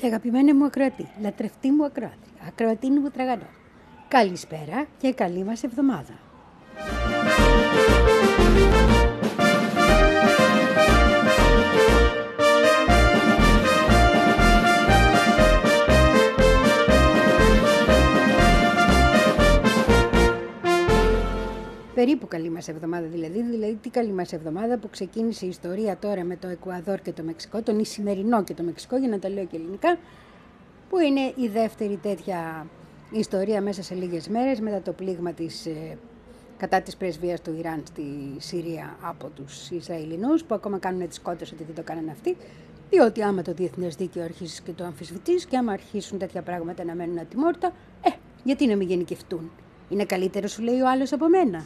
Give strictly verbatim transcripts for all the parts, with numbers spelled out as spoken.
Αγαπημένη μου ακροατή, λατρευτή μου ακροάτρια, ακροατίνη μου τραγανό. Καλησπέρα και καλή μας εβδομάδα. Περίπου καλή μας εβδομάδα δηλαδή, δηλαδή τι καλή μας εβδομάδα που ξεκίνησε η ιστορία τώρα με το Εκουαδόρ και το Μεξικό, τον Ισημερινό και το Μεξικό, για να τα λέω και ελληνικά, που είναι η δεύτερη τέτοια ιστορία μέσα σε λίγες μέρες μετά το πλήγμα της, ε, κατά της πρεσβείας του Ιράν στη Συρία από τους Ισραηλινούς, που ακόμα κάνουν τις κότες ότι δεν το κάνανε αυτοί, διότι άμα το διεθνές δίκαιο αρχίσεις και το αμφισβητείς και άμα αρχίσουν τέτοια πράγματα να μένουν ατιμόρυτα, ε, γιατί να μην γενικευτούν. Είναι καλύτερο, σου λέει ο άλλος, από μένα.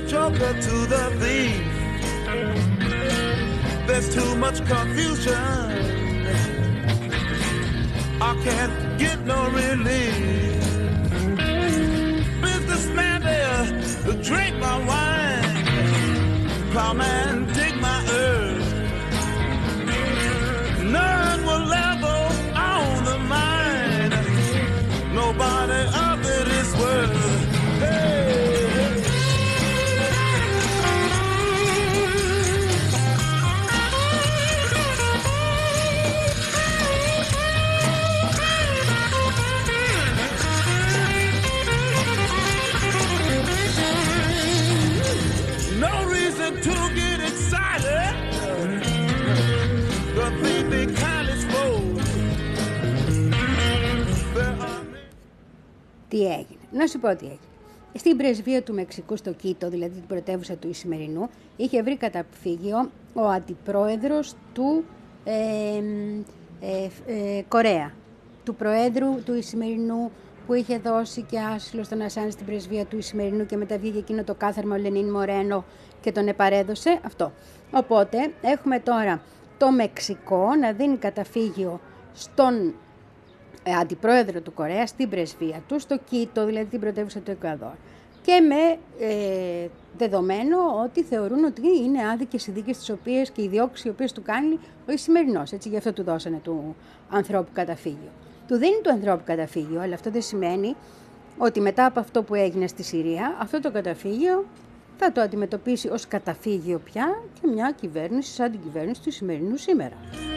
Τι έγινε. Να σου πω τι έγινε. Στην πρεσβεία του Μεξικού στο Κίτο, δηλαδή την πρωτεύουσα του Ισημερινού, είχε βρει καταφύγιο ο αντιπρόεδρος του ε, ε, ε, Κορέα, του προέδρου του Ισημερινού, που είχε δώσει και άσυλο στον Ασάνζ στην πρεσβεία του Ισημερινού και μετά βγήκε εκείνο το κάθαρμα ο Λενίν Μορένο και τον επαρέδωσε αυτό. Οπότε έχουμε τώρα το Μεξικό να δίνει καταφύγιο στον αντιπρόεδρο του Κορέα στην πρεσβεία του, στο Κίτο, δηλαδή την πρωτεύουσα του Εκουαδόρ. Και με ε, δεδομένο ότι θεωρούν ότι είναι άδικες οι δίκες τις οποίες και οι διώξεις οι οποίες του κάνει ο Ισημερινός. Έτσι, γι' αυτό του δώσανε του ανθρώπου καταφύγιο. Του δίνει του ανθρώπου καταφύγιο, αλλά αυτό δεν σημαίνει ότι μετά από αυτό που έγινε στη Συρία, αυτό το καταφύγιο θα το αντιμετωπίσει ως καταφύγιο πια και μια κυβέρνηση σαν την κυβέρνηση του Ισημερινού σήμερα.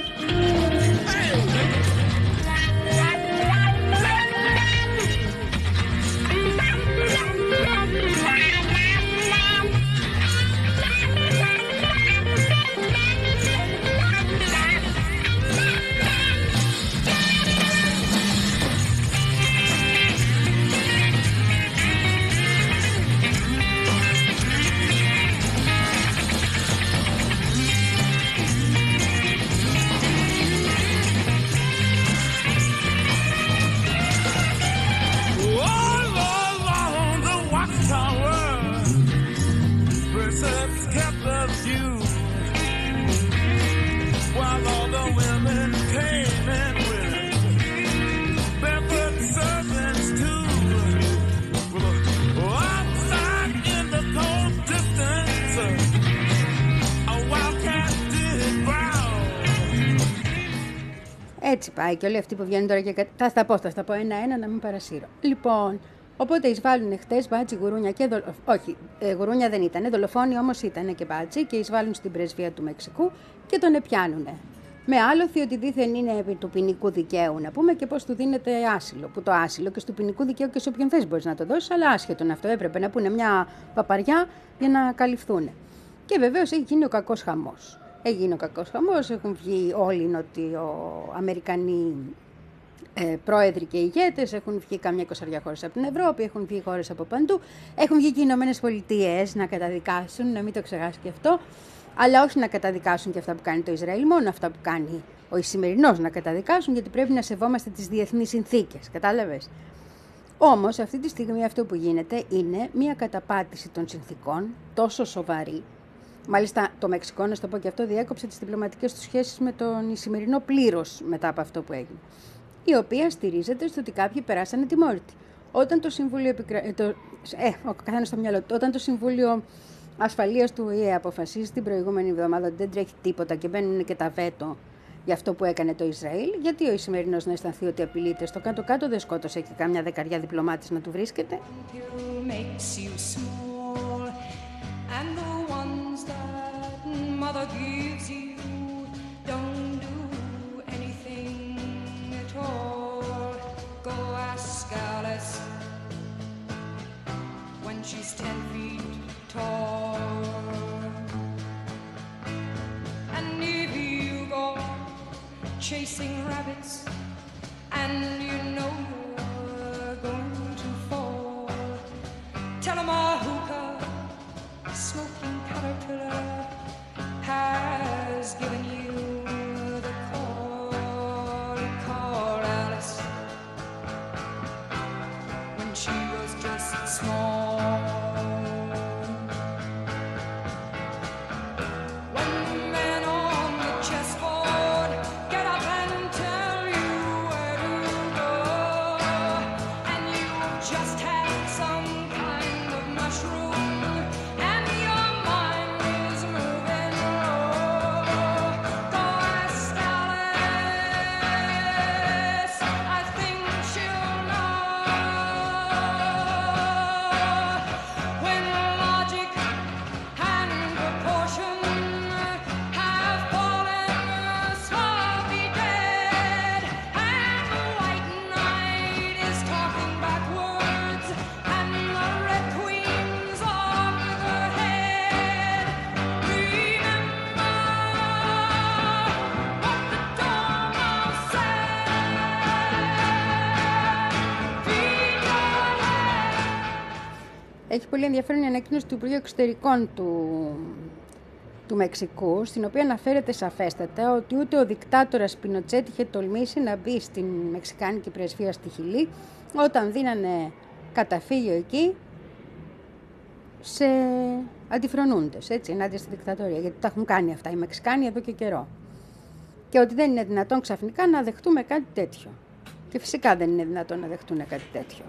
Έτσι πάει και όλοι αυτοί που βγαίνουν τώρα και κα... θα στα πω, θα στα πω ένα-ένα να μην παρασύρω. Λοιπόν, οπότε εισβάλλουν χτες μπάτσι, γουρούνια και δολο... όχι, ε, γουρούνια δεν ήταν, δολοφόνοι όμως ήταν και μπάτσι και εισβάλλουν στην πρεσβεία του Μεξικού και τον επιάνουνε. Με άλοθη ότι δήθεν είναι επί του ποινικού δικαίου, να πούμε, και πώς του δίνεται άσυλο. Που το άσυλο και στο ποινικού δικαίου και σε όποιον θες μπορείς να το δώσεις, αλλά άσχετον αυτό έπρεπε να πούνε μια παπαριά για να καλυφθούν. Και βεβαίως έχει γίνει ο κακός χαμός. Έγινε ο κακός χαμός, έχουν βγει όλοι οι νοτιοαμερικανοί ε, πρόεδροι και ηγέτες, έχουν βγει καμιά εικοσαριά χώρες από την Ευρώπη, έχουν βγει χώρες από παντού, έχουν βγει και οι Ηνωμένες Πολιτείες να καταδικάσουν, να μην το ξεχάσει και αυτό, αλλά όχι να καταδικάσουν και αυτά που κάνει το Ισραήλ, μόνο αυτά που κάνει ο Ισημερινός να καταδικάσουν, γιατί πρέπει να σεβόμαστε τις διεθνείς συνθήκες, κατάλαβες. Όμως αυτή τη στιγμή αυτό που γίνεται είναι μια καταπάτηση των συνθήκων τόσο σοβαρή. Μάλιστα το Μεξικό, να στο πω και αυτό, διέκοψε τις διπλωματικές του σχέσεις με τον Ισημερινό πλήρως μετά από αυτό που έγινε. Η οποία στηρίζεται στο ότι κάποιοι περάσανε τιμόρυτοι. Όταν το Συμβούλιο, Επικρα... το... Ε, ο καθένας στο μυαλό του, όταν το Συμβούλιο Ασφαλείας του Ο Ε Ε αποφασίζει την προηγούμενη εβδομάδα ότι δεν τρέχει τίποτα και μπαίνουν και τα βέτο για αυτό που έκανε το Ισραήλ. Γιατί ο Ισημερινός να αισθανθεί ότι απειλείται? Στο κάτω-κάτω δεν σκότωσε και κάμια δεκαριά διπλωμάτης να του βρίσκεται. She's ten feet tall. And if you go chasing rabbits and you know you're going to fall, tell 'em a hookah smoking caterpillar has given you the call. Call Alice when she was just small. Έχει πολύ ενδιαφέρον η ανακοίνωση του Υπουργείου Εξωτερικών του, του Μεξικού, στην οποία αναφέρεται σαφέστατα ότι ούτε ο δικτάτορας Πινοτσέτ είχε τολμήσει να μπει στην μεξικάνικη πρεσβεία στη Χιλή όταν δίνανε καταφύγιο εκεί σε αντιφρονούντες, έτσι, ενάντια στη δικτατορία, γιατί τα έχουν κάνει αυτά οι Μεξικάνοι εδώ και καιρό. Και ότι δεν είναι δυνατόν ξαφνικά να δεχτούμε κάτι τέτοιο. Και φυσικά δεν είναι δυνατόν να δεχτούν κάτι τέτοιο.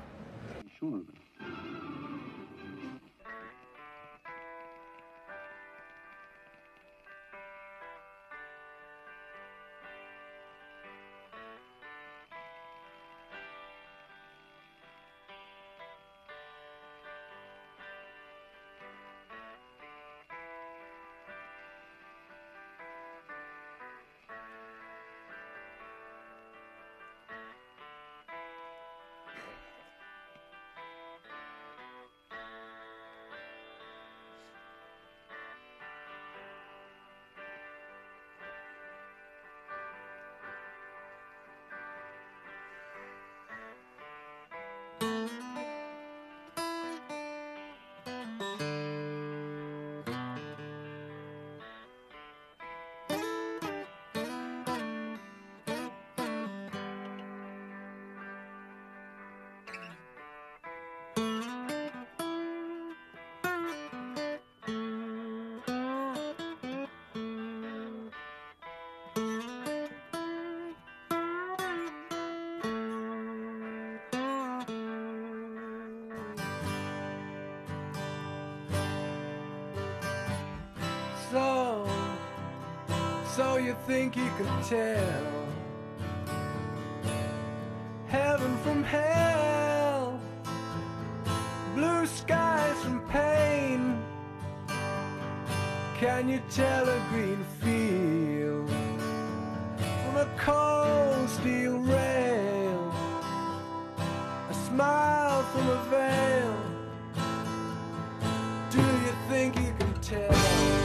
So, so you think you can tell heaven from hell, blue skies from pain? Can you tell a green field from a cold steel rail, a smile from a veil? Do you think you can tell?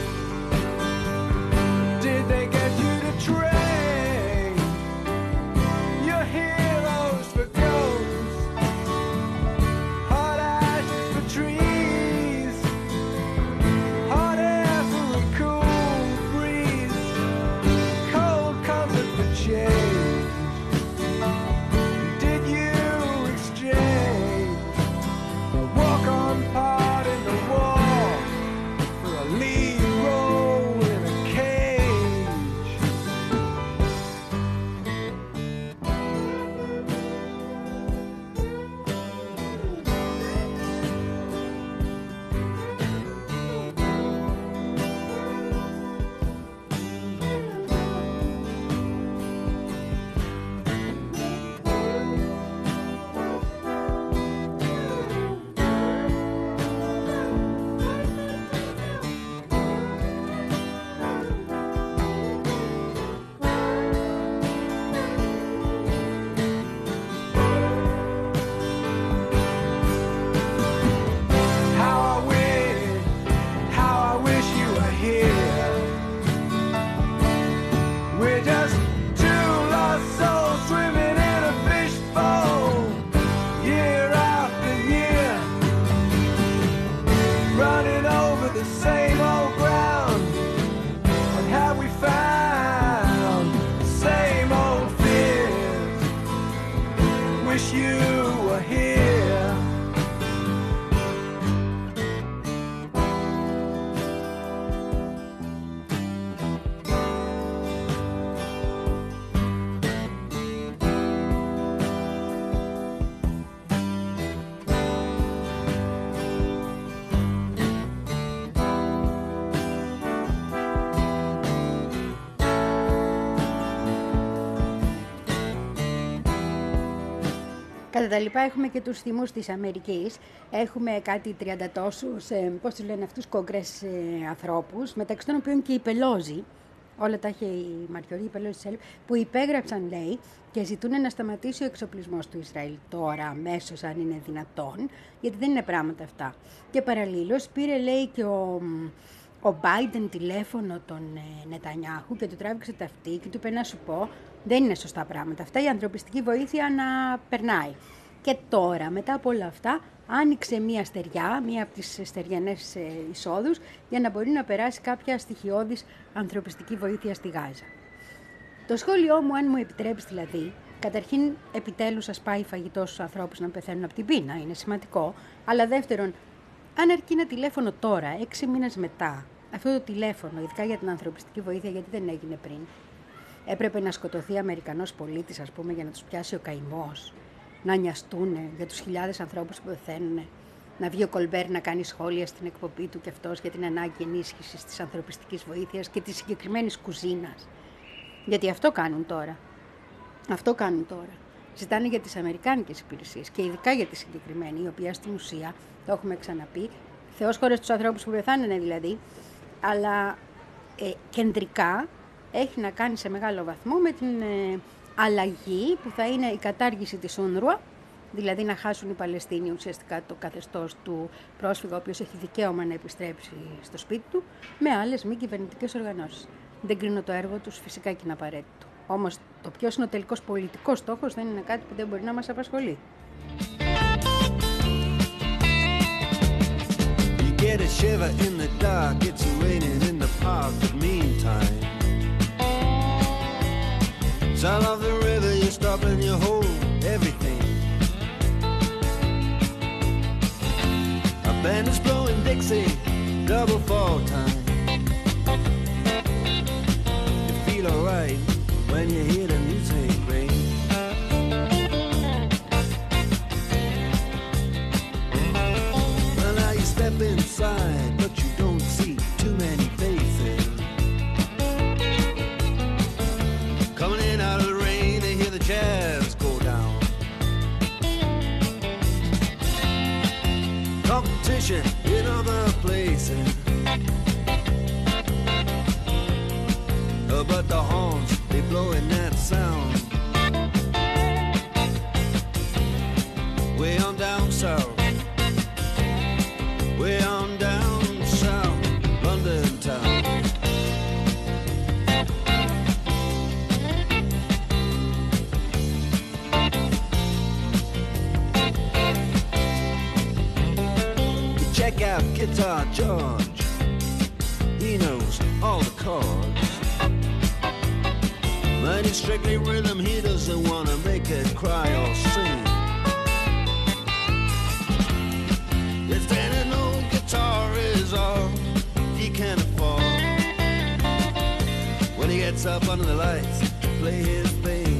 Did they get you to train your heroes for ghosts, hot ashes for trees, hot air for a cool breeze, cold comfort for change? Did you exchange? same old ground. What have we found? Same old fears. Wish you were here. Κατά τα λοιπά έχουμε και τους θυμούς της Αμερικής. Έχουμε κάτι τριάντα τόσους, ε, πώς τους λένε αυτούς, κόγκρες ε, ανθρώπους, μεταξύ των οποίων και η Πελόζη, όλα τα είχε η Μαριωρή, η Πελόζη, που υπέγραψαν, λέει, και ζητούν να σταματήσει ο εξοπλισμός του Ισραήλ τώρα, αμέσως, αν είναι δυνατόν, γιατί δεν είναι πράγματα αυτά. Και παραλλήλως πήρε, λέει, και ο... ο Μπάιντεν τηλέφωνο τον ε, Νετανιάχου και του τράβηξε τα αυτή και του είπε να σου πω, δεν είναι σωστά πράγματα αυτά, η ανθρωπιστική βοήθεια να περνάει. Και τώρα, μετά από όλα αυτά, άνοιξε μία στεριά, μία από τις στεριανές ε, εισόδους, για να μπορεί να περάσει κάποια στοιχειώδης ανθρωπιστική βοήθεια στη Γάζα. Το σχόλιο μου, αν μου επιτρέπεις δηλαδή, καταρχήν επιτέλους σας πάει φαγητό στους ανθρώπους να πεθαίνουν από την πείνα, είναι σημαντικό, αλλά δεύτερον, αν αρκεί ένα τηλέφωνο τώρα, έξι μήνες μετά, αυτό το τηλέφωνο, ειδικά για την ανθρωπιστική βοήθεια, γιατί δεν έγινε πριν, έπρεπε να σκοτωθεί Αμερικανός πολίτης, ας πούμε, για να τους πιάσει ο καημός, να νοιαστούν για τους χιλιάδες ανθρώπους που πεθαίνουν, να βγει ο Κολμπέρ να κάνει σχόλια στην εκπομπή του και αυτός για την ανάγκη ενίσχυσης της ανθρωπιστικής βοήθειας και της συγκεκριμένης κουζίνας. Γιατί αυτό κάνουν τώρα. Αυτό κάνουν τώρα. Ζητάνε για τις αμερικάνικες υπηρεσίες και ειδικά για τη συγκεκριμένη, η οποία στην ουσία, το έχουμε ξαναπεί, Θεός χώρες τους ανθρώπους που πεθάνουν δηλαδή, αλλά ε, κεντρικά έχει να κάνει σε μεγάλο βαθμό με την ε, αλλαγή που θα είναι η κατάργηση της Ούνρουα, δηλαδή να χάσουν οι Παλαιστίνοι ουσιαστικά το καθεστώς του πρόσφυγα, ο οποίος έχει δικαίωμα να επιστρέψει στο σπίτι του, με άλλες μη κυβερνητικές οργανώσεις. Δεν κρίνω το έργο τους, φυσικά και είναι απαραίτητο. Όμως το ποιος είναι ο τελικός πολιτικός στόχος δεν είναι κάτι που δεν μπορεί να μας απασχολεί. Get a shiver in the dark, it's raining in the park, but meantime sound of the river, you stop and you hold everything. A band is blowing Dixie, double fall time. You feel alright when you hear the music ring. Step inside, but you don't see too many faces. Coming in out of the rain, they hear the jazz go down. Competition in other places, uh, but the horns, they blowing that sound. Way on down south, way on down south, London town. You check out Guitar George, he knows all the chords. But it's strictly rhythm, he doesn't want to make it cry or sing. If then an old guitar is all he can afford, when he gets up under the lights to play his thing.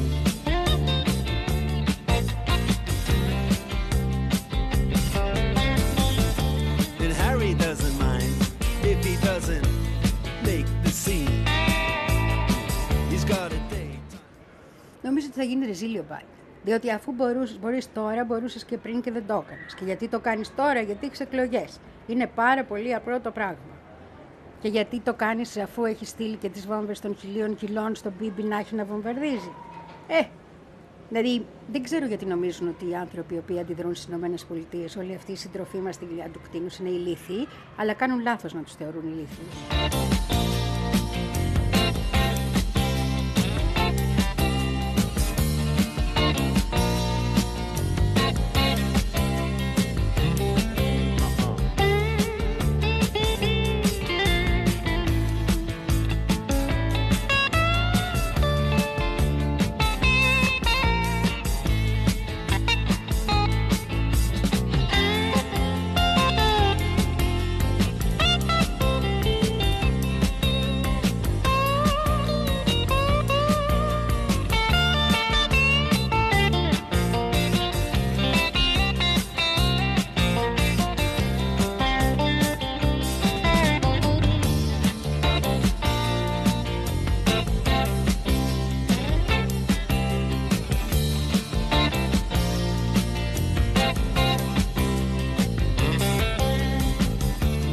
And Harry doesn't mind if he doesn't make the scene. He's got a date. Νομίζω ότι θα γίνει ρεζίλιο πάλι. Διότι αφού μπορούσες, μπορείς τώρα, μπορούσες και πριν και δεν το έκανες. Και γιατί το κάνεις τώρα, γιατί έχεις εκλογές. Είναι πάρα πολύ απλό το πράγμα. Και γιατί το κάνεις αφού έχεις στείλει και τις βόμβες των χιλίων κιλών στον Μπίμπι να έχει να βομβαρδίζει. Ε, δηλαδή δεν ξέρω γιατί νομίζουν ότι οι άνθρωποι οι οποίοι αντιδρούν στις ΗΠΑ, όλοι αυτοί οι συντροφοί μας στη γλιά του κτίνους είναι ηλίθιοι, αλλά κάνουν λάθος να τους θεωρούν ηλίθιους.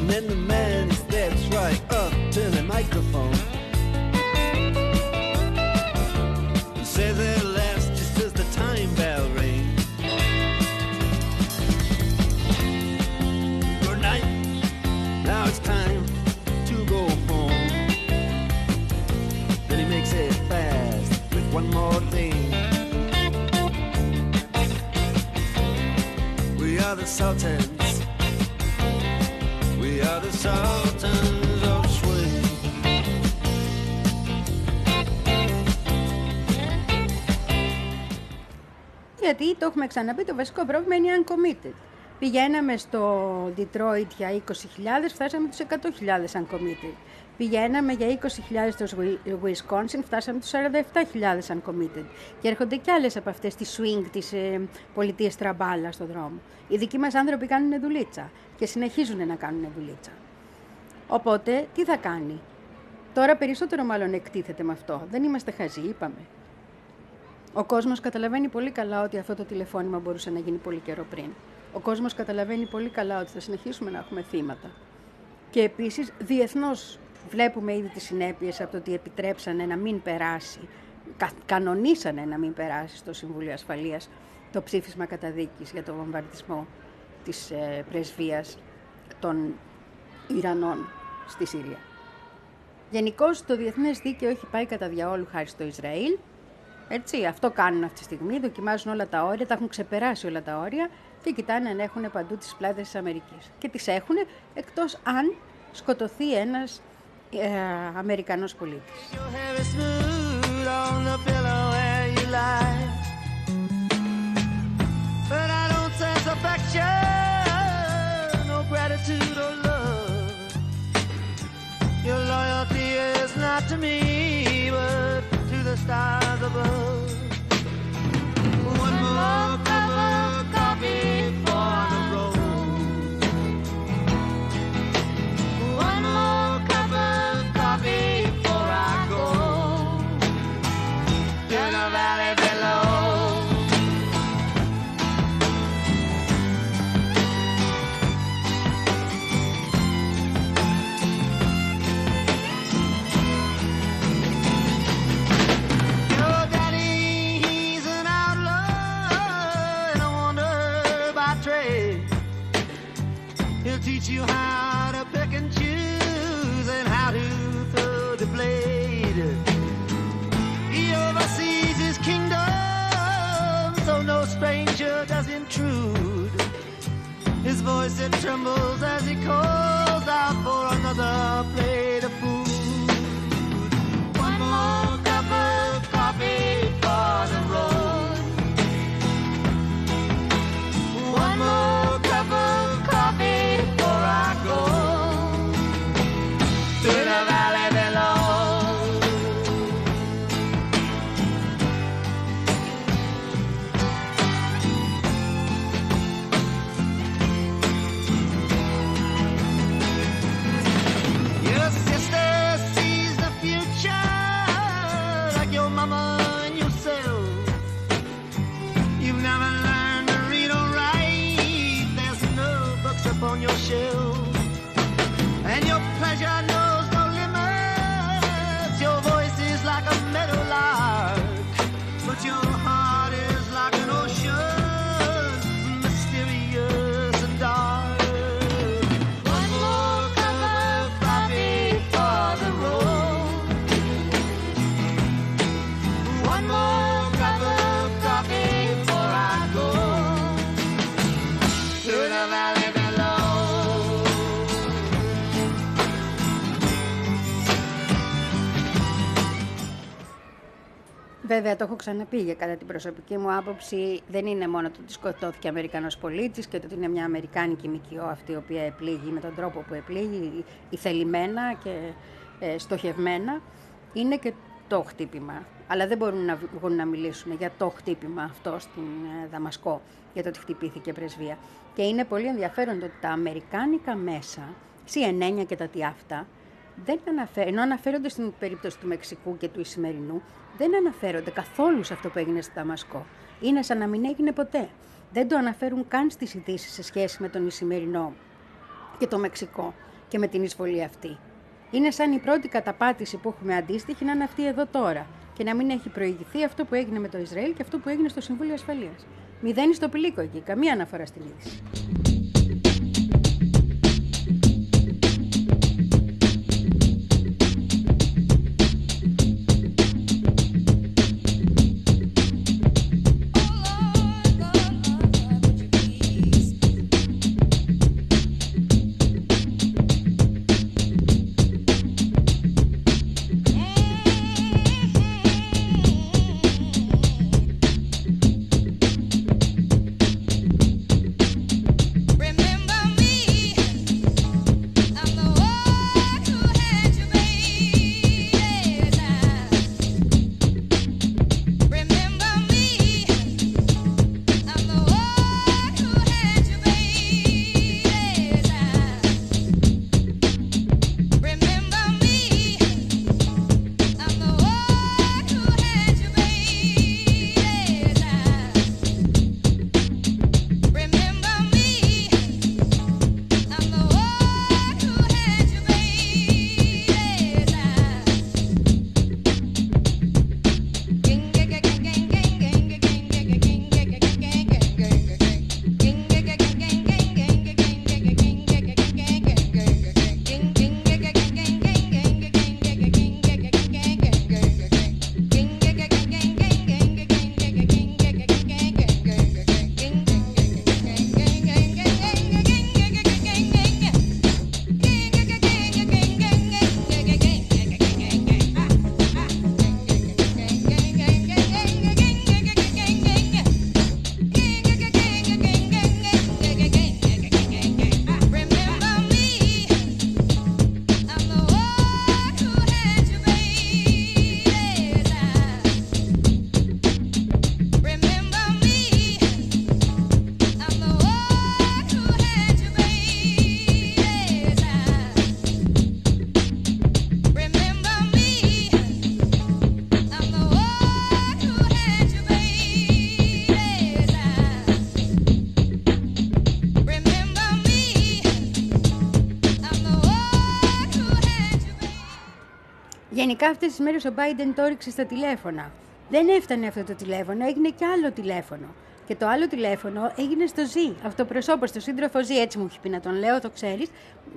And then the man he steps right up to the microphone. He says at last, just as the time bell rings, good night, now it's time to go home. Then he makes it fast with one more thing. We are the Sultans, we are the Sultans of Swing. Γιατί το έχουμε ξαναπεί, το βασικό πρόβλημα είναι οι uncommitted. Πηγαίναμε στο Detroit για είκοσι χιλιάδες, φτάσαμε τους εκατό χιλιάδες uncommitted. Πηγαίναμε για είκοσι χιλιάδες στο Wisconsin, φτάσαμε τους σαράντα επτά χιλιάδες uncommitted. Και έρχονται κι άλλες από αυτές τις swing, τις ε, πολιτείες τραμπάλα στον δρόμο. Οι δικοί μας άνθρωποι κάνουν δουλίτσα και συνεχίζουν να κάνουν δουλίτσα. Οπότε, τι θα κάνει? Τώρα περισσότερο μάλλον εκτίθεται με αυτό. Δεν είμαστε χαζοί, είπαμε. Ο κόσμος καταλαβαίνει πολύ καλά ότι αυτό το τηλεφώνημα μπορούσε να γίνει πολύ καιρό πριν. Ο κόσμος καταλαβαίνει πολύ καλά ότι θα συνεχίσουμε να έχουμε θύματα. Και επίσης, διεθνώς βλέπουμε ήδη τις συνέπειες από το ότι επιτρέψανε να μην περάσει, κα, κανονίσανε να μην περάσει στο Συμβούλιο Ασφαλείας το ψήφισμα καταδίκης για το βομβαρδισμό της ε, πρεσβείας των Ιρανών στη Συρία. Γενικώς το διεθνές δίκαιο έχει πάει κατά διαόλου χάρη στο Ισραήλ. Έτσι, αυτό κάνουν αυτή τη στιγμή, δοκιμάζουν όλα τα όρια, τα έχουν ξεπεράσει όλα τα όρια και κοιτάνε αν έχουν παντού τις πλάτες της Αμερικής. Και τις έχουν, εκτός αν σκοτωθεί ένας ε, Αμερικανός πολίτης. Stars above. One more cup of coffee for the road. One more cup of coffee before I go to the valley below. Teach you how to pick and choose and how to throw the blade. He oversees his kingdom, so no stranger does intrude. His voice it trembles as he calls out for another plate of food. One more cup of coffee for the road. One more cup of coffee. I go to the valley below. Your sister sees the future like your mama and yourself. You've never learned to read or write. There's no books upon your shelf. And your pleasure knows no limits. Your voice is like a meadowlark, but your heart is like an ocean, mysterious and dark. One more cup of coffee for the road. One more cup of coffee before I go to the valley. Βέβαια, το έχω ξαναπεί, για κατά την προσωπική μου άποψη, δεν είναι μόνο το ότι σκοτώθηκε Αμερικανός πολίτης και το ότι είναι μια Αμερικάνικη ΜΚΟ αυτή η οποία επλήγει με τον τρόπο που επλήγει, ηθελημένα και ε, στοχευμένα, είναι και το χτύπημα. Αλλά δεν μπορούν να βγουν να μιλήσουν για το χτύπημα αυτό στην ε, Δαμασκό, για το ότι χτυπήθηκε πρεσβεία. Και είναι πολύ ενδιαφέρον το ότι τα αμερικάνικα μέσα, σι εν εν και τα τι αυτά, δεν αναφέρονται, ενώ αναφέρονται στην περίπτωση του Μεξικού και του Ισημερινού, δεν αναφέρονται καθόλου σε αυτό που έγινε στη Δαμασκό. Είναι σαν να μην έγινε ποτέ. Δεν το αναφέρουν καν στις ειδήσεις σε σχέση με τον Ισημερινό και το Μεξικό. και με την εισβολή αυτή. Είναι σαν η πρώτη καταπάτηση που έχουμε αντίστοιχη να είναι αυτή εδώ τώρα και να μην έχει προηγηθεί αυτό που έγινε με το Ισραήλ και αυτό που έγινε στο Συμβούλιο Ασφαλείας. Μηδένει στο πηλίκο εκεί, καμία αναφορά στην είδηση. Γενικά αυτές τις μέρες ο Biden το έριξε στα τηλέφωνα. Δεν έφτανε αυτό το τηλέφωνο, έγινε και άλλο τηλέφωνο. Και το άλλο τηλέφωνο έγινε στο Ζι, αυτοπροσώπος, στο σύντροφο Ζι, έτσι μου έχει πει να τον λέω, το ξέρεις,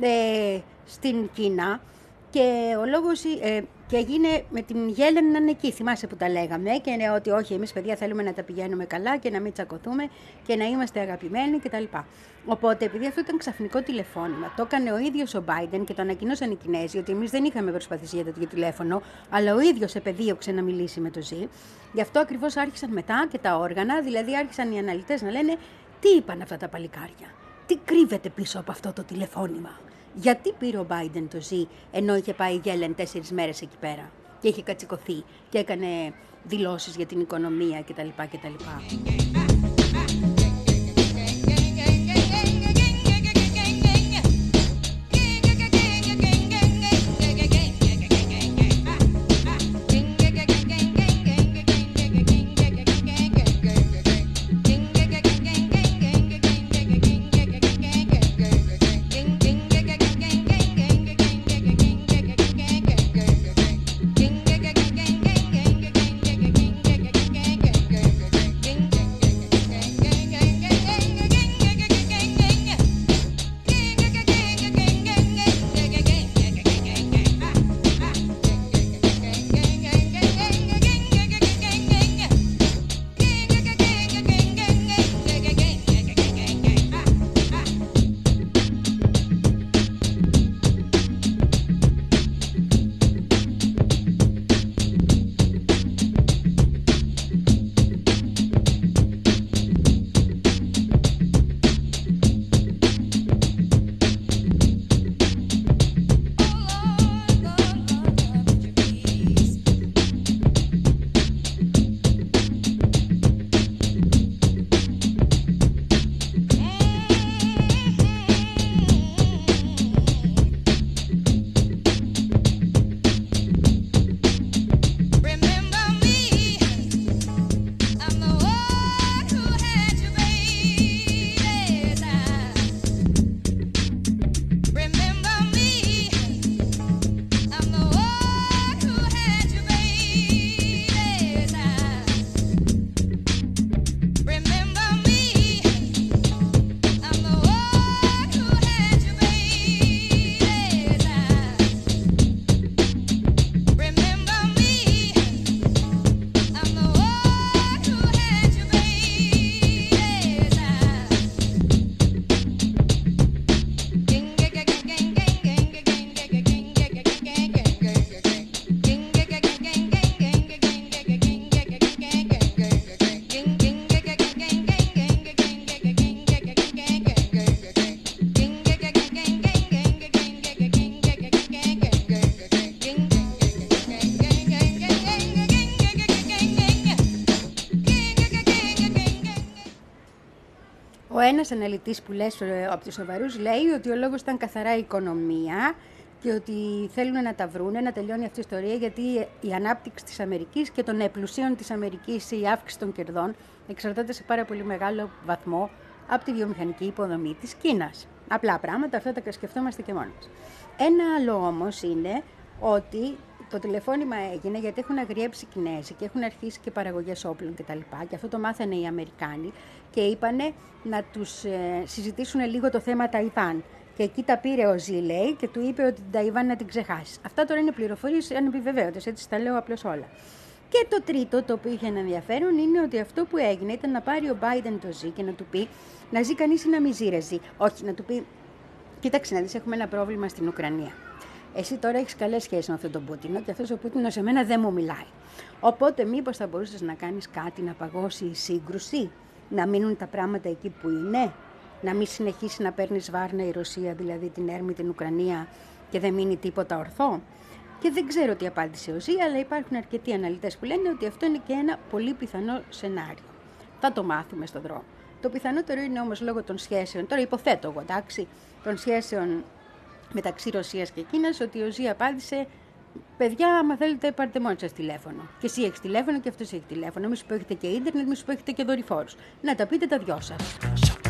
ε, στην Κίνα. Και ο λόγος, ε, και έγινε με την Γέλεν να είναι εκεί, θυμάσαι που τα λέγαμε, και είναι ότι όχι, εμείς παιδιά θέλουμε να τα πηγαίνουμε καλά και να μην τσακωθούμε και να είμαστε αγαπημένοι κτλ. Οπότε, επειδή αυτό ήταν ξαφνικό τηλεφώνημα, το έκανε ο ίδιος ο Biden και το ανακοινώσαν οι Κινέζοι ότι εμείς δεν είχαμε προσπαθήσει για τέτοιο τηλέφωνο, αλλά ο ίδιος επεδίωξε να μιλήσει με το Ζι. Γι' αυτό ακριβώς άρχισαν μετά και τα όργανα, δηλαδή άρχισαν οι αναλυτές να λένε τι είπαν αυτά τα παλικάρια, τι κρύβεται πίσω από αυτό το τηλεφώνημα. Γιατί πήρε ο Biden το Ζι ενώ είχε πάει η Γέλεν τέσσερις μέρες εκεί πέρα και είχε κατσικωθεί και έκανε δηλώσεις για την οικονομία κτλ. κτλ. ένας αναλυτής που λες από τους σοβαρούς λέει ότι ο λόγος ήταν καθαρά η οικονομία και ότι θέλουν να τα βρούνε, να τελειώνει αυτή η ιστορία, γιατί η ανάπτυξη της Αμερικής και των πλουσίων της Αμερικής, η αύξηση των κερδών, εξαρτάται σε πάρα πολύ μεγάλο βαθμό από τη βιομηχανική υποδομή της Κίνας. Απλά πράγματα, αυτά τα σκεφτόμαστε και μόνοι μας. Ένα άλλο όμως είναι ότι το τηλεφώνημα έγινε γιατί έχουν αγριέψει οι Κινέζοι και έχουν αρχίσει και παραγωγές όπλων κτλ. Και, και αυτό το μάθανε οι Αμερικάνοι και είπανε να τους ε, συζητήσουν λίγο το θέμα Ταϊβάν. Και εκεί τα πήρε ο Ζι, λέει, και του είπε ότι την Ταϊβάν να την ξεχάσει. Αυτά τώρα είναι πληροφορίες ανεπιβεβαίωτες, έτσι τα λέω απλώς όλα. Και το τρίτο, το οποίο είχε ένα ενδιαφέρον, είναι ότι αυτό που έγινε ήταν να πάρει ο Biden το Ζι και να του πει να ζει κανείς ή να μην ζει, ρε Ζι. Όχι, να του πει, κοίταξε να δεις, έχουμε ένα πρόβλημα στην Ουκρανία. Εσύ τώρα έχεις καλές σχέσεις με αυτόν τον Πούτινο και αυτός ο Πούτινος σε μένα δεν μου μιλάει. Οπότε μήπως θα μπορούσες να κάνεις κάτι να παγώσει η σύγκρουση, να μείνουν τα πράγματα εκεί που είναι, να μην συνεχίσει να παίρνει σβάρνα η Ρωσία, δηλαδή την έρμη την Ουκρανία και δεν μείνει τίποτα ορθό. Και δεν ξέρω τι απάντησε ο Ζι, αλλά υπάρχουν αρκετοί αναλυτές που λένε ότι αυτό είναι και ένα πολύ πιθανό σενάριο. Θα το μάθουμε στον δρόμο. Το πιθανότερο είναι όμως λόγω των σχέσεων, τώρα υποθέτω εγώ, εντάξει, των σχέσεων μεταξύ Ρωσίας και Κίνας, ότι ο Ζι απάντησε, παιδιά, άμα θέλετε πάρτε μόνοι σας τηλέφωνο. Και εσύ έχεις τηλέφωνο και αυτός έχει τηλέφωνο. Εμείς που έχετε και ίντερνετ, εμείς που έχετε και δορυφόρους. Να τα πείτε τα δυο σας.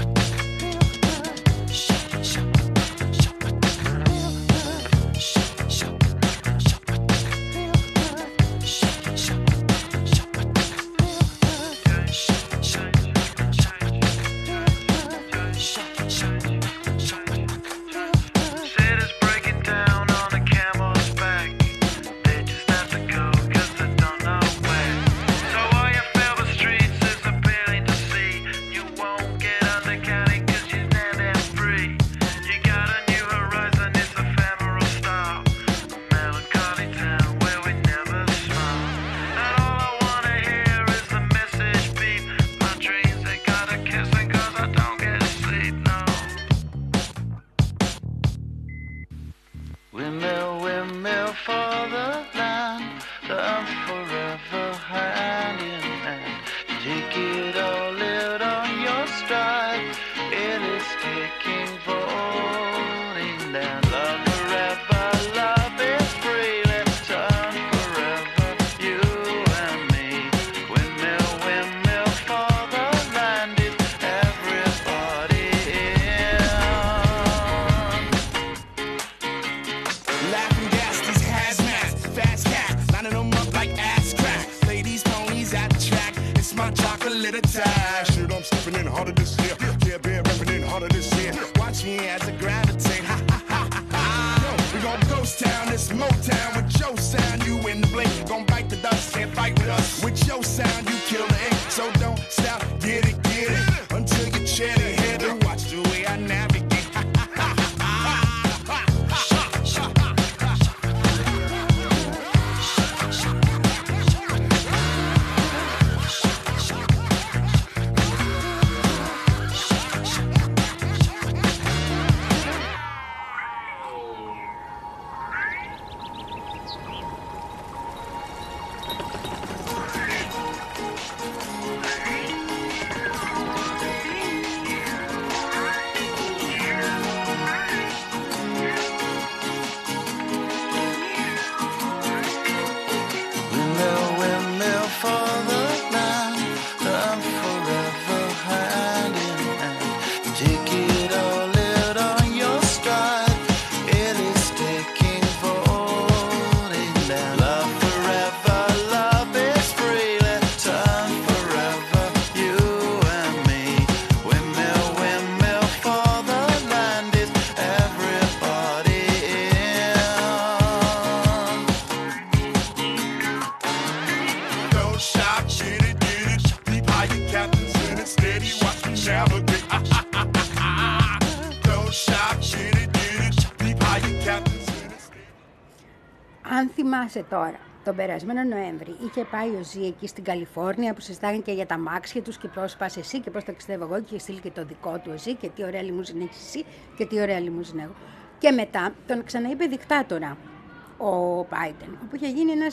Αν θυμάσαι τώρα, τον περασμένο Νοέμβρη είχε πάει ο Ζι εκεί στην Καλιφόρνια που συζητάγαν και για τα μάξια τους και πώς πας εσύ και πώς ταξιδεύω εγώ και είχε στείλει και το δικό του ο Ζι και τι ωραία λιμούζιν έχεις εσύ και τι ωραία λιμούζιν έχω. Και μετά τον ξαναείπε δικτάτορα ο Biden, όπου είχε γίνει ένας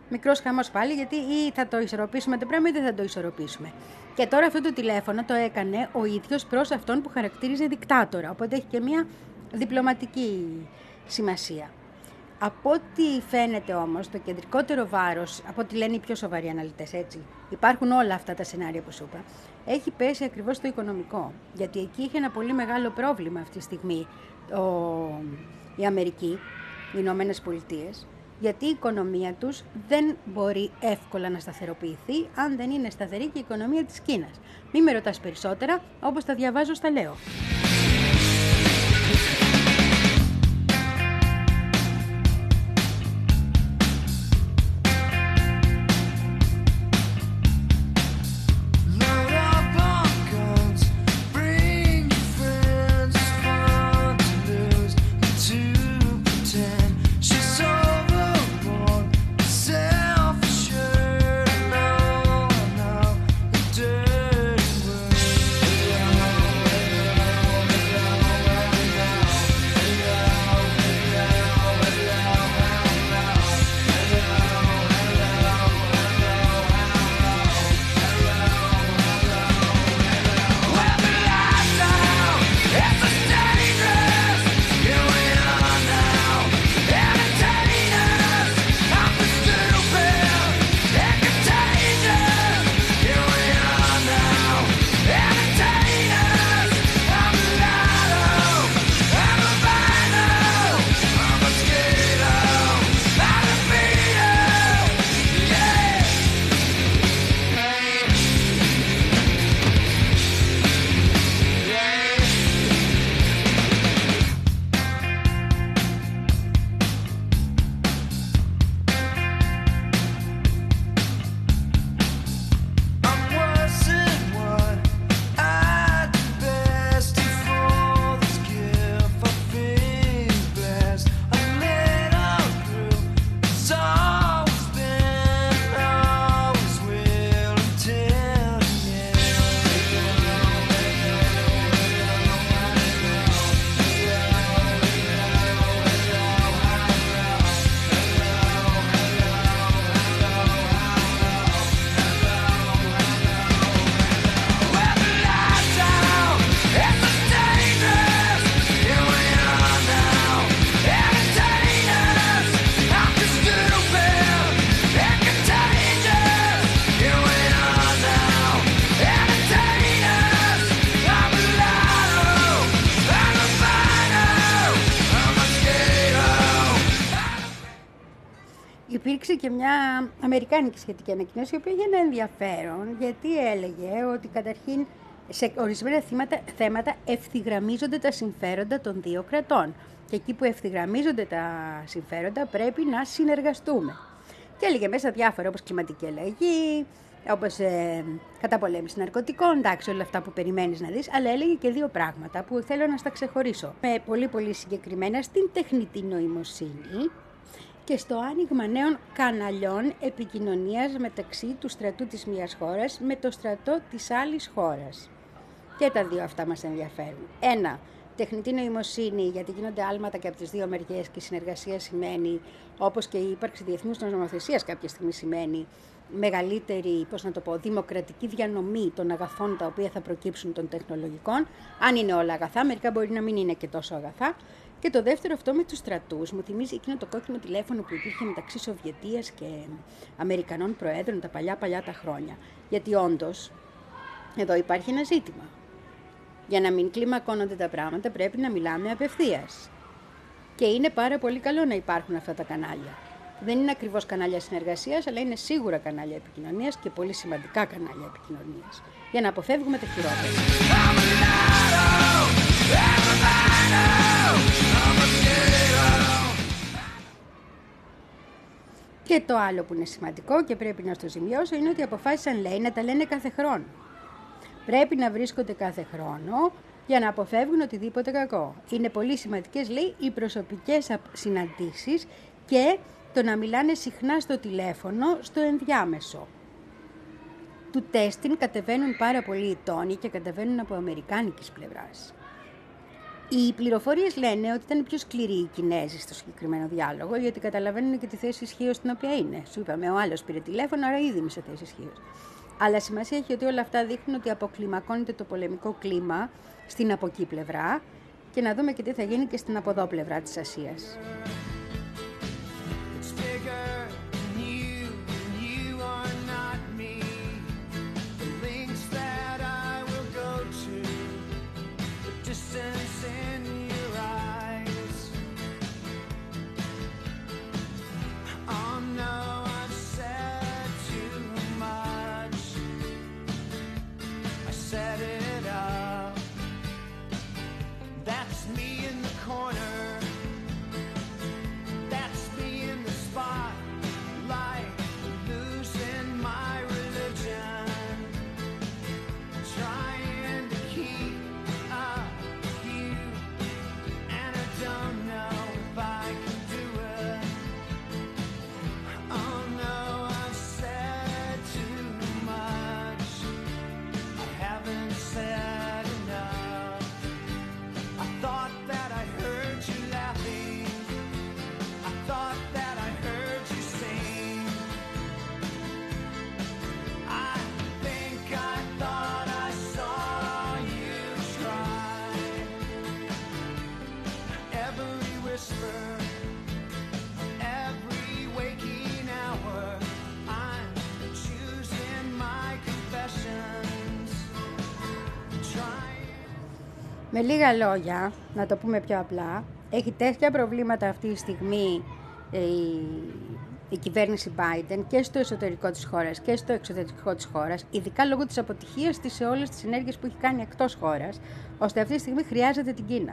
Μικρός χαμός πάλι, γιατί ή θα το ισορροπήσουμε το πράγμα ή δεν θα το ισορροπήσουμε. Και τώρα αυτό το τηλέφωνο το έκανε ο ίδιος προς αυτόν που χαρακτήριζε δικτάτορα, οπότε έχει και μια διπλωματική σημασία. Από ό,τι φαίνεται όμως, το κεντρικότερο βάρος, από ό,τι λένε οι πιο σοβαροί αναλυτές, έτσι, υπάρχουν όλα αυτά τα σενάρια που σου είπα, έχει πέσει ακριβώς στο οικονομικό. Γιατί εκεί είχε ένα πολύ μεγάλο πρόβλημα αυτή τη στιγμή ο, η Αμερική, οι Ηνωμένες Πολιτείες, γιατί η οικονομία τους δεν μπορεί εύκολα να σταθεροποιηθεί αν δεν είναι σταθερή και η οικονομία της Κίνας. Μη με ρωτάς περισσότερα, όπως τα διαβάζω στα λέω. Υπήρξε και μια αμερικάνικη σχετική ανακοίνωση, η οποία είχε ένα ενδιαφέρον, γιατί έλεγε ότι καταρχήν σε ορισμένα θέματα, θέματα ευθυγραμμίζονται τα συμφέροντα των δύο κρατών. Και εκεί που ευθυγραμμίζονται τα συμφέροντα πρέπει να συνεργαστούμε. Και έλεγε μέσα διάφορα όπως κλιματική αλλαγή, όπως ε, καταπολέμηση ναρκωτικών, εντάξει, όλα αυτά που περιμένεις να δεις, αλλά έλεγε και δύο πράγματα που θέλω να στα ξεχωρίσω. Με πολύ πολύ συγκεκριμένα στην τεχνητή νοημοσύνη και στο άνοιγμα νέων καναλιών επικοινωνίας μεταξύ του στρατού της μίας χώρας με το στρατό της άλλης χώρας. Και τα δύο αυτά μας ενδιαφέρουν. Ένα, τεχνητή νοημοσύνη, γιατί γίνονται άλματα και από τις δύο μεριές και η συνεργασία σημαίνει, όπως και η ύπαρξη διεθνούς νομοθεσίας κάποια στιγμή σημαίνει, μεγαλύτερη, πώς να το πω, δημοκρατική διανομή των αγαθών τα οποία θα προκύψουν των τεχνολογικών. Αν είναι όλα αγαθά, μερικά μπορεί να μην είναι και τόσο αγαθά. Και το δεύτερο, αυτό με τους στρατούς, μου θυμίζει εκείνο το κόκκινο τηλέφωνο που υπήρχε μεταξύ Σοβιετίας και Αμερικανών προέδρων τα παλιά παλιά τα χρόνια. Γιατί όντως, εδώ υπάρχει ένα ζήτημα. Για να μην κλιμακώνονται τα πράγματα πρέπει να μιλάμε απευθείας. Και είναι πάρα πολύ καλό να υπάρχουν αυτά τα κανάλια. Δεν είναι ακριβώς κανάλια συνεργασίας, αλλά είναι σίγουρα κανάλια επικοινωνίας και πολύ σημαντικά κανάλια επικοινωνίας. Για να αποφεύγουμε τα χειρότερα. Και το άλλο που είναι σημαντικό και πρέπει να στο σημειώσω είναι ότι αποφάσισαν, λέει, να τα λένε κάθε χρόνο. Πρέπει να βρίσκονται κάθε χρόνο για να αποφεύγουν οτιδήποτε κακό. Είναι πολύ σημαντικές, λέει, οι προσωπικές συναντήσεις και το να μιλάνε συχνά στο τηλέφωνο στο ενδιάμεσο. Του τέστην κατεβαίνουν πάρα πολύ οι τόνοι και κατεβαίνουν από αμερικάνικης πλευράς. Οι πληροφορίες λένε ότι ήταν πιο σκληροί οι Κινέζοι στο συγκεκριμένο διάλογο, γιατί καταλαβαίνουν και τη θέση ισχύως στην οποία είναι. Σου είπαμε, ο άλλος πήρε τηλέφωνο, άρα ήδη είμαι σε θέση ισχύως. Αλλά σημασία έχει ότι όλα αυτά δείχνουν ότι αποκλιμακώνεται το πολεμικό κλίμα στην από εκεί πλευρά και να δούμε και τι θα γίνει και στην από εδώ πλευρά της Ασίας. Με λίγα λόγια, να το πούμε πιο απλά, έχει τέτοια προβλήματα αυτή τη στιγμή η, η κυβέρνηση Biden και στο εσωτερικό της χώρας και στο εξωτερικό της χώρας, ειδικά λόγω της αποτυχίας της σε όλες τις ενέργειες που έχει κάνει εκτός χώρας, ώστε αυτή τη στιγμή χρειάζεται την Κίνα.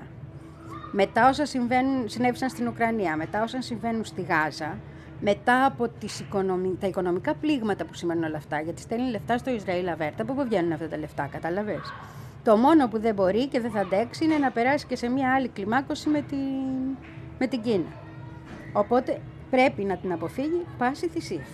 Μετά όσα συμβαίνουν, συνέβησαν στην Ουκρανία, μετά όσα συμβαίνουν στη Γάζα, μετά από τις οικονομι... τα οικονομικά πλήγματα που σημαίνουν όλα αυτά, γιατί στέλνει λεφτά στο Ισραήλ αβέρτα, από πού βγαίνουν αυτά τα λεφτά, κατάλαβες. Το μόνο που δεν μπορεί και δεν θα αντέξει είναι να περάσει και σε μια άλλη κλιμάκωση με την, με την Κίνα. Οπότε πρέπει να την αποφύγει πάση θυσία.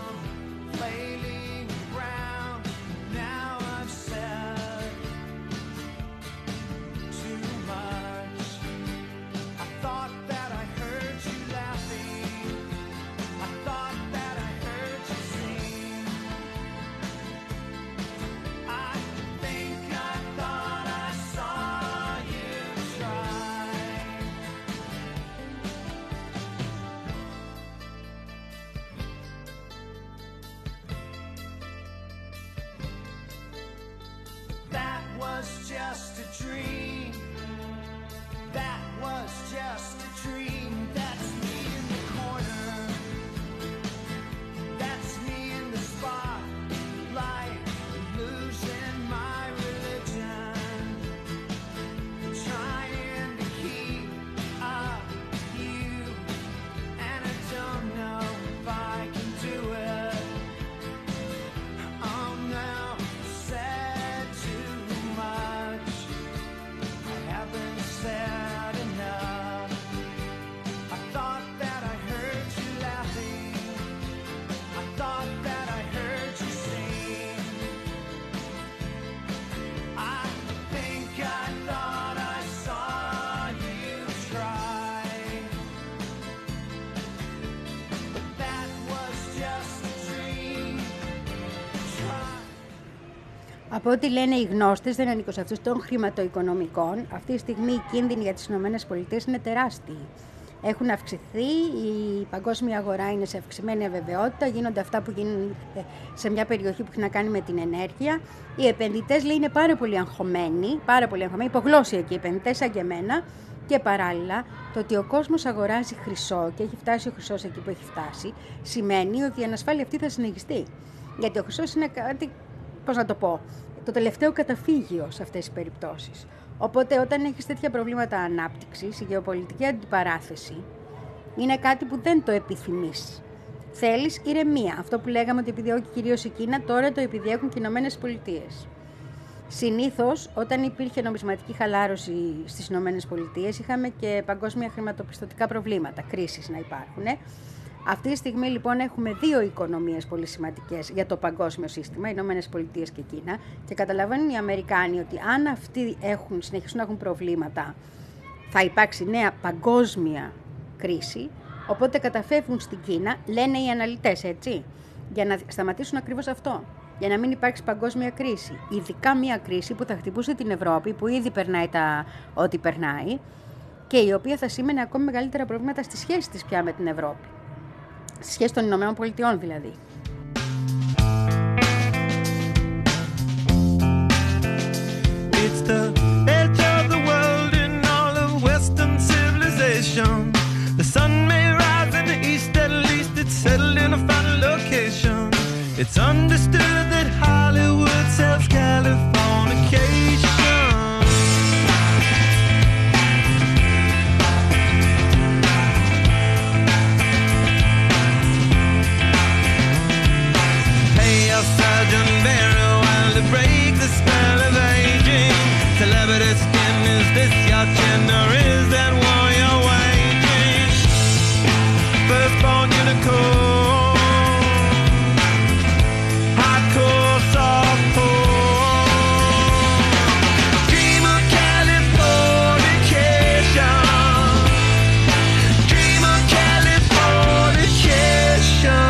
Just a dream. That was just a dream. That's me in the corner. That's me in the spotlight, losing my religion, trying to keep up you, and I don't know if I can do it. Oh no, said too much. I haven't said enough. I thought that I heard you laughing. I thought that I heard you sing. I think I thought I saw you try. But that was just a dream. Try. Από ό,τι λένε οι γνώστες, δεν ανήκω σε αυτούς των χρηματοοικονομικών, αυτή τη στιγμή οι κίνδυνοι για τις ΗΠΑ είναι τεράστιοι. Έχουν αυξηθεί, η παγκόσμια αγορά είναι σε αυξημένη αβεβαιότητα, γίνονται αυτά που γίνουν σε μια περιοχή που έχει να κάνει με την ενέργεια. Οι επενδυτές, λέει, είναι πάρα πολύ αγχωμένοι, πάρα πολύ αγχωμένοι, υπογλώσσιακοι επενδυτές σαν και εμένα, και παράλληλα το ότι ο κόσμος αγοράζει χρυσό και έχει φτάσει ο χρυσός εκεί που έχει φτάσει, σημαίνει ότι η ανασφάλεια αυτή θα συνεχιστεί. Γιατί ο χρυσός είναι κάτι, πώς να το πω, το τελευταίο καταφύγιο σε αυτές τις περιπτώσεις. Οπότε όταν έχεις τέτοια προβλήματα ανάπτυξης, η γεωπολιτική αντιπαράθεση είναι κάτι που δεν το επιθυμείς. Θέλεις ηρεμία. Αυτό που λέγαμε ότι επιδιώκει κυρίως η Κίνα, τώρα το επιδιώκουν και οι Ηνωμένες Πολιτείες. Συνήθως, όταν υπήρχε νομισματική χαλάρωση στις Ηνωμένες Πολιτείες, είχαμε και παγκόσμια χρηματοπιστωτικά προβλήματα, κρίσεις να υπάρχουν. Αυτή τη στιγμή λοιπόν έχουμε δύο οικονομίες πολύ σημαντικές για το παγκόσμιο σύστημα, οι Ηνωμένες Πολιτείες και Κίνα, και καταλαβαίνουν οι Αμερικάνοι ότι αν αυτοί έχουν, συνεχίσουν να έχουν προβλήματα θα υπάρξει νέα παγκόσμια κρίση, οπότε καταφεύγουν στην Κίνα, λένε οι αναλυτές, έτσι, για να σταματήσουν ακριβώς αυτό, για να μην υπάρξει παγκόσμια κρίση. Ειδικά μια κρίση που θα χτυπούσε την Ευρώπη, που ήδη περνάει τα ό,τι περνάει, και η οποία θα σήμαινε ακόμη μεγαλύτερα προβλήματα στη σχέση της πια με την Ευρώπη. Στη σχέση των Ηνωμένων Πολιτειών δηλαδή. It's the edge of the world in all of Western civilization. The sun may rise in the east, at least it's settled in a final location. It's understood that Hollywood sells Californication. Pay your surgeon very well to break the spell of aging. Celebrity skin, is this your chin or is that war you're waging? Firstborn unicorn, hardcore softcore. Dream of Californication, dream of Californication.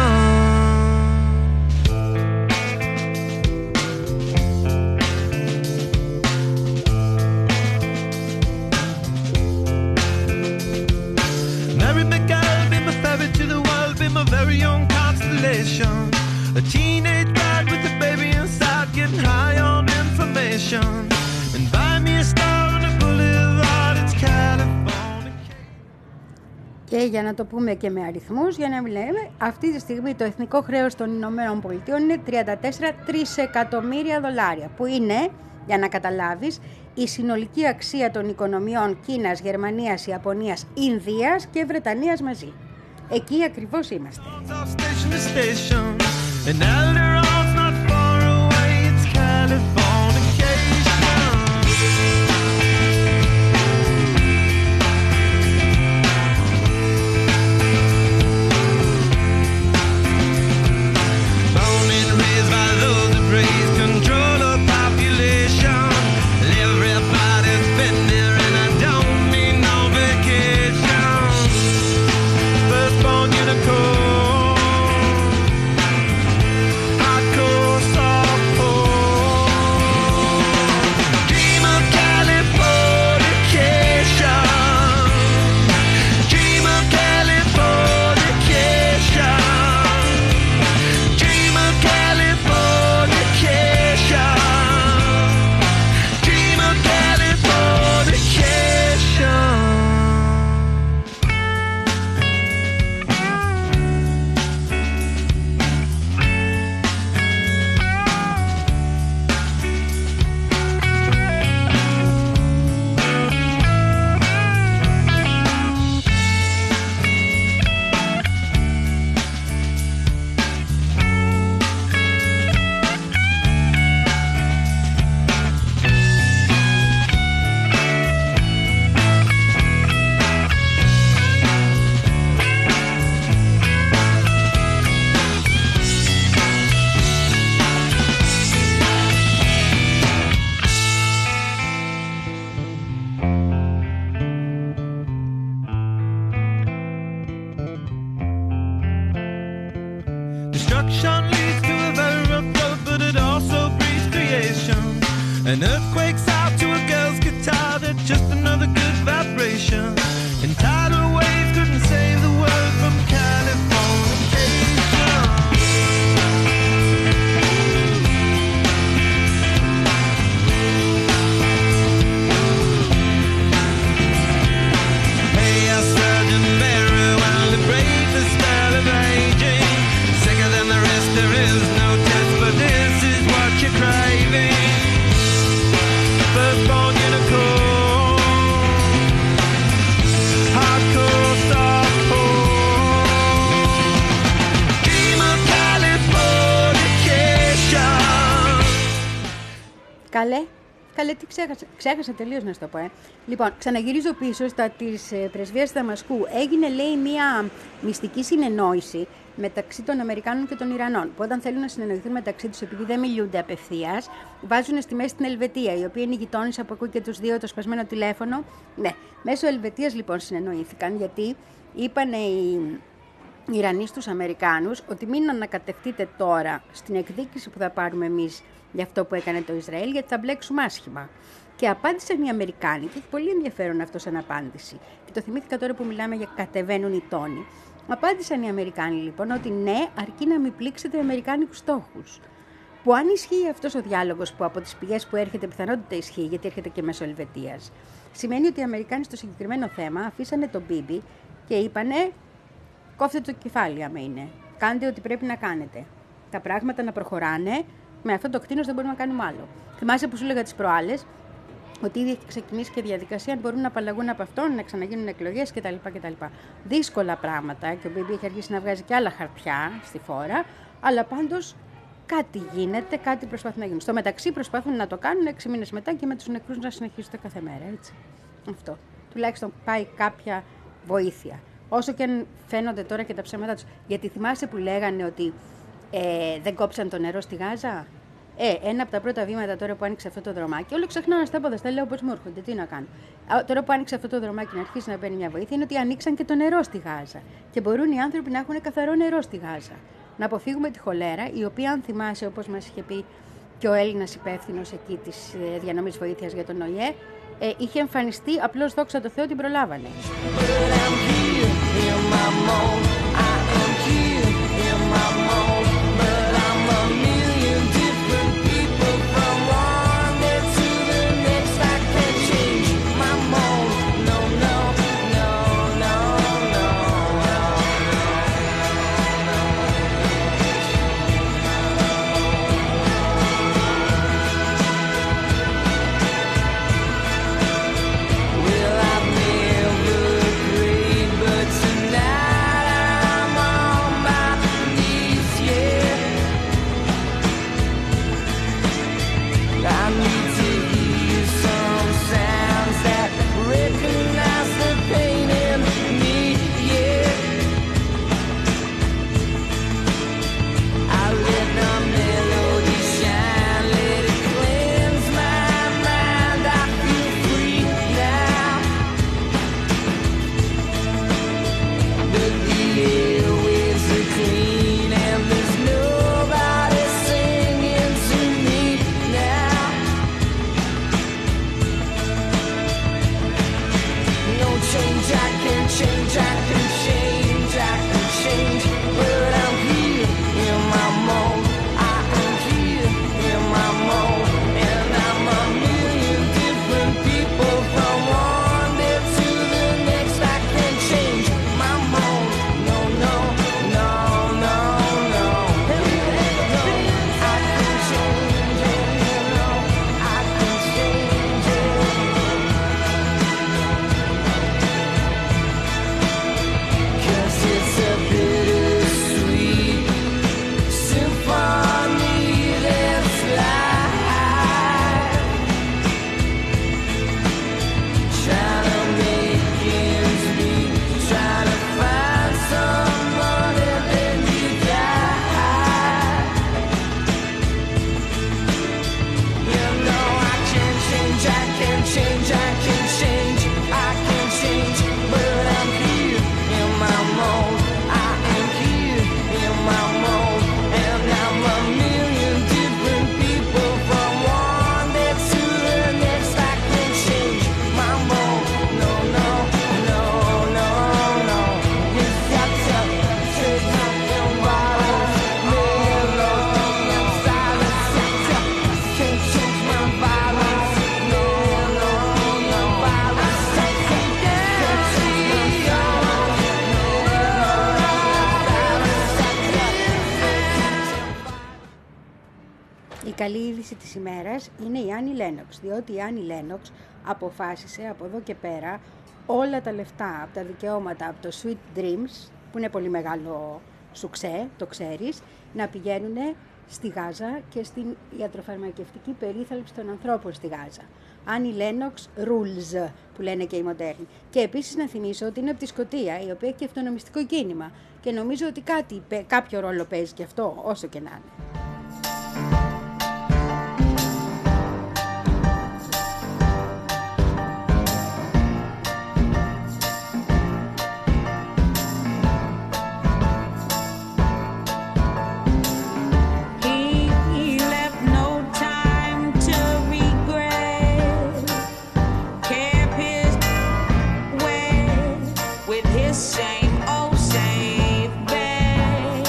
Mary McGill, be my ferry to the world, be my very own constellation. A teenage bride with a baby inside, getting high on information. And buy me a star on a boulevard, it's California. Και για να το πούμε και με αριθμούς, για να μην λέμε, αυτή τη στιγμή το εθνικό χρέος των Ηνωμένων Πολιτειών είναι τριάντα τέσσερα τρισεκατομμύρια δολάρια, που είναι, για να καταλάβεις, η συνολική αξία των οικονομιών Κίνας, Γερμανίας, Ιαπωνίας, Ινδίας και Βρετανίας μαζί. Εκεί ακριβώς είμαστε. Off station to station, and Alderon's not far away, it's Californication. Born and raised by those that praise control of population. Everybody's been there and I don't need no vacation. Firstborn unicorn, hardcore softcore. Dream of Californication, dream of Californication, dream of Californication, dream of Californication. Destruction leads to a very rough road, but it also breeds creation. An earthquake's out to a girl's guitar, that's just another good vibration. And tidal waves couldn't save the world from Californication. Pay your surgeon very well to break the spell of aging. Sicker than the rest, there is no test, but this is what you're craving. Firstborn unicorn, hardcore softcore. Dream of Californication. Καλέ, Καλέ, τι ξέχασα, ξέχασα τελείως να σου το πω. Ε. Λοιπόν, ξαναγυρίζω πίσω στα της ε, πρεσβείας Δαμασκού. Έγινε, λέει, μία μυστική συνεννόηση μεταξύ των Αμερικάνων και των Ιρανών. Που όταν θέλουν να συνεννοηθούν μεταξύ τους, επειδή δεν μιλούνται απευθείας, βάζουν στη μέση την Ελβετία, η οποία είναι γειτόνισσα που ακούει και τους δύο το σπασμένο τηλέφωνο. Ναι, μέσω Ελβετίας λοιπόν συνεννοήθηκαν, γιατί είπαν οι Ιρανοί στους Αμερικάνους ότι μην ανακατευτείτε τώρα στην εκδίκηση που θα πάρουμε εμείς για αυτό που έκανε το Ισραήλ, γιατί θα μπλέξουμε άσχημα. Και απάντησαν οι Αμερικάνοι, και έχει πολύ ενδιαφέρον αυτό σαν απάντηση. Και το θυμήθηκα τώρα που μιλάμε για κατεβαίνουν οι τόνοι. Απάντησαν οι Αμερικάνοι λοιπόν ότι ναι, αρκεί να μην πλήξετε αμερικάνικους στόχους. Που αν ισχύει αυτός ο διάλογος, που από τις πηγές που έρχεται πιθανότητα ισχύει, γιατί έρχεται και μέσω Ελβετίας, σημαίνει ότι οι Αμερικάνοι στο συγκεκριμένο θέμα αφήσανε τον Μπίμπι και είπανε: κόφτε το κεφάλι, άμα είναι. Κάντε ό,τι πρέπει να κάνετε. Τα πράγματα να προχωράνε. Με αυτό το κτίνος δεν μπορούμε να κάνουμε άλλο. Θυμάσαι που σου έλεγα τις προάλλες ότι ήδη έχει ξεκινήσει και διαδικασία αν μπορούν να απαλλαγούν από αυτόν, να ξαναγίνουν εκλογές κτλ. κτλ. Δύσκολα πράγματα, και ο Μπίμπι έχει αρχίσει να βγάζει και άλλα χαρτιά στη φόρα, αλλά πάντως κάτι γίνεται, κάτι προσπαθούν να γίνουν. Στο μεταξύ προσπαθούν να το κάνουν έξι μήνες μετά και με τους νεκρούς να συνεχίσουν κάθε μέρα. Έτσι. Αυτό. Τουλάχιστον πάει κάποια βοήθεια. Όσο και αν φαίνονται τώρα και τα ψέματα τους. Γιατί θυμάσαι που λέγανε ότι ε, δεν κόψαν το νερό στη Γάζα. Ε, ένα από τα πρώτα βήματα τώρα που άνοιξε αυτό το δρομάκι, όλο ξεχνάω να στα πόδα, λέω πώς μου έρχονται, τι να κάνω. Τώρα που άνοιξε αυτό το δρομάκι να αρχίσει να παίρνει μια βοήθεια, είναι ότι ανοίξαν και το νερό στη Γάζα. Και μπορούν οι άνθρωποι να έχουν καθαρό νερό στη Γάζα. Να αποφύγουμε τη χολέρα, η οποία, αν θυμάσαι, όπως μας είχε πει και ο Έλληνας υπεύθυνος εκεί της ε, διανομής βοήθειας για τον ΟΗΕ, ε, είχε εμφανιστεί, απλώς δόξα τω Θεώ την προλάβανε. Η καλή είδηση της ημέρας είναι η Άνι Λένοξ, διότι η Άνι Λένοξ αποφάσισε από εδώ και πέρα όλα τα λεφτά από τα δικαιώματα από το Sweet Dreams, που είναι πολύ μεγάλο σουξέ, το ξέρεις, να πηγαίνουν στη Γάζα και στην ιατροφαρμακευτική περίθαλψη των ανθρώπων στη Γάζα. Annie Lennox Rules, που λένε και οι μοντέρνοι. Και επίσης να θυμίσω ότι είναι από τη Σκωτία, η οποία έχει και αυτονομιστικό κίνημα. Και νομίζω ότι κάτι, κάποιο ρόλο παίζει και αυτό, όσο και να είναι. Same old same bed.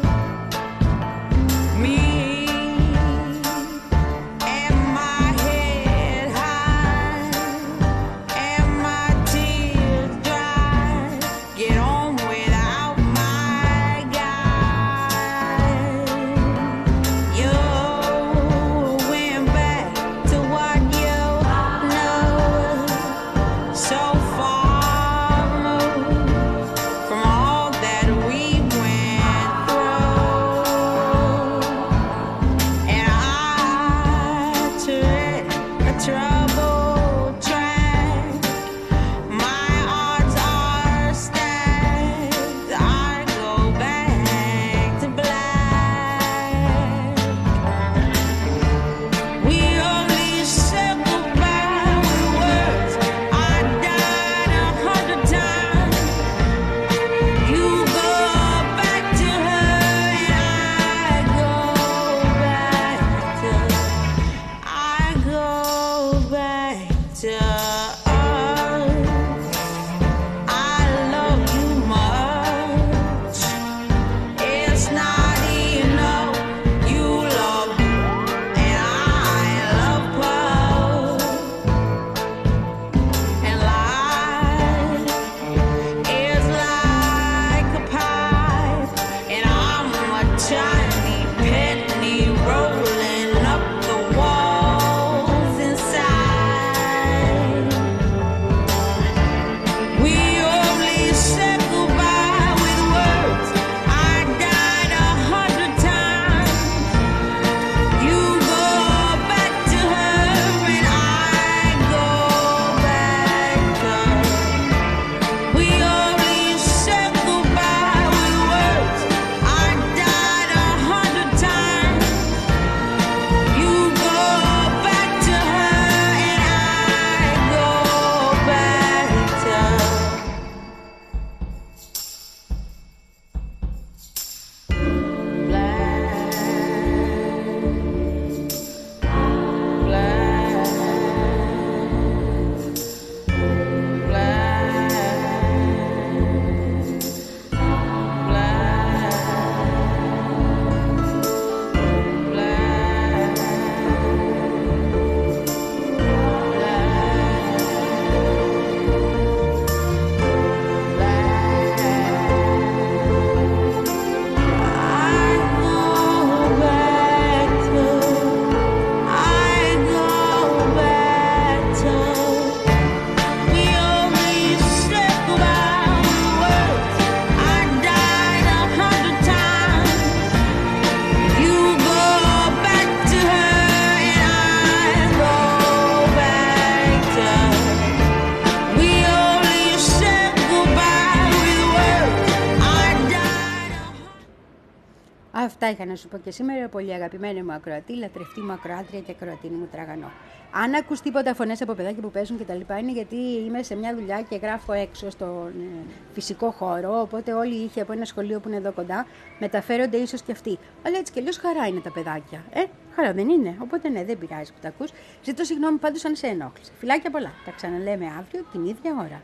Αυτά είχα να σου πω και σήμερα, πολύ αγαπημένη μου ακροατή, λατρευτή μου ακροάτρια και ακροατίνη μου τραγανό. Αν ακούς τίποτα φωνές από παιδάκια που παίζουν και τα λοιπά, είναι γιατί είμαι σε μια δουλειά και γράφω έξω στον ε, φυσικό χώρο. Οπότε όλοι οι ήχοι από ένα σχολείο που είναι εδώ κοντά μεταφέρονται ίσως και αυτοί. Αλλά έτσι κι αλλιώς χαρά είναι τα παιδάκια. Ε, χαρά δεν είναι. Οπότε ναι, δεν πειράζει που τα ακούς. Ζητώ συγγνώμη πάντως αν σε ενόχλησε. Φιλάκια πολλά. Τα ξαναλέμε αύριο την ίδια ώρα.